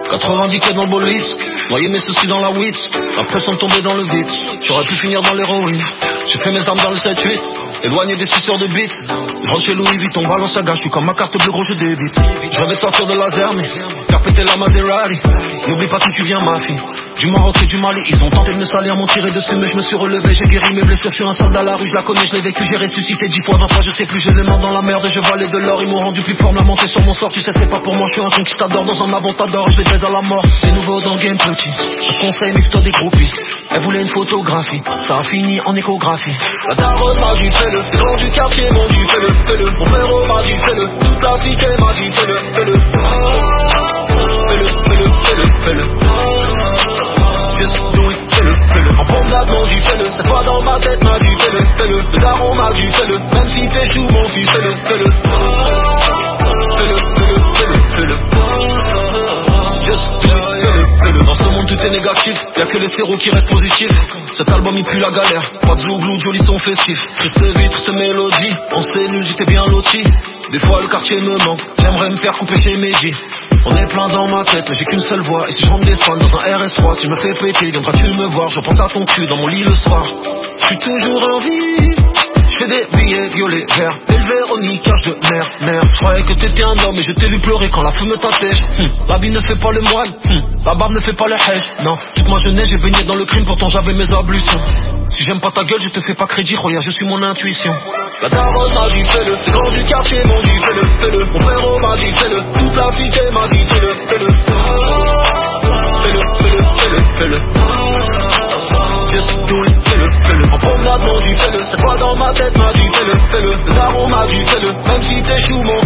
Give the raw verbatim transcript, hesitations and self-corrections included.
quatre-vingt-dix quais dans le bolide, noyer mes soucis dans la weed, l'impression de tomber dans le vide. J'aurais pu finir dans l'héroïne. J'ai fait mes armes dans le sept huit, éloigné des suceurs de bite. Je rentre chez Louis Vuitton, Balenciaga, je suis comme ma carte bleue, gros je débite. Je rêvais de sortir de la Zermi, faire péter la Maserati. N'oublie pas d'où tu viens ma fille, du Maroc et du Mali. Ils ont tenté de me salir, m'ont tiré dessus, mais je me suis relevé, j'ai guéri mes blessures. Je suis un soldat à la rue, je la connais, je l'ai vécu, j'ai ressuscité dix fois, vingt fois, je sais plus, j'ai les mains dans la merde, je valais de l'or. Ils m'ont rendu plus fort, la montée sur mon sort, tu sais c'est pas pour moi, je suis un conquistador dans un aventador, je les baise à la mort. C'est nouveau dans le game petit, un conseil méfie-toi des groupies. Elle voulait une photographie, ça a fini en échographie. La daronne m'a dit fais-le, les gens du quartier m'ont dit fais-le, fais-le. Mon frère m'a dit fais-le, toute la cité m'a dit fais-le, fais-le. Fais-le, fais-le, fais-le, fais-le. Just do it, fais-le, fais-le. En promenade m'ont dit fais-le, cette fois dans ma tête m'a dit fais-le, fais-le. Le daron m'a dit fais-le, même si t'échoues mon fils fais-le, fais-le. Fais-le, fais-le, fais-le, fais-le. Just do it, fais-le, fais-le. Dans ce monde tout est négatif, y'a que les zéros qui restent positifs. Cet album il pue la galère, pas de zouglou, joli son festif. Triste vie, triste mélodie, en cellule j'étais bien loti. Des fois le quartier me manque, j'aimerais me faire couper chez Meiji. On est plein dans ma tête, mais j'ai qu'une seule voix. Et si je rentre d'Espagne dans un R S trois, si je me fais péter, viendras-tu me voir? Je pense à ton cul dans mon lit le soir. Je suis toujours en vie, je fais des billets violets verts, élevé au niquage de merde, merde. Je croyais que t'étais un homme et je t'ai vu pleurer quand la feu me t'attèche. Hum, la vie ne fait pas le moine, hum, la barbe ne fait pas le hèche. Non, toute ma jeunesse j'ai baigné dans le crime, pourtant j'avais mes ablutions. Si j'aime pas ta gueule, je te fais pas crédit, regarde, je suis mon intuition. La daronne m'a dit fais-le, les gens du quartier m'ont dit fais-le, fais-le. Mon frère m'a dit fais-le, toute la cité m'a dit fais-le, fais-le. Fais-le, fais-le, fais-le, fais-le. Just do it, fais-le, fais-le. En promenade m'ont dit fais-le, cette fois dans ma tête m'a dit fais-le, fais-le. Le daron m'a dit fais-le, même si t'échoues mon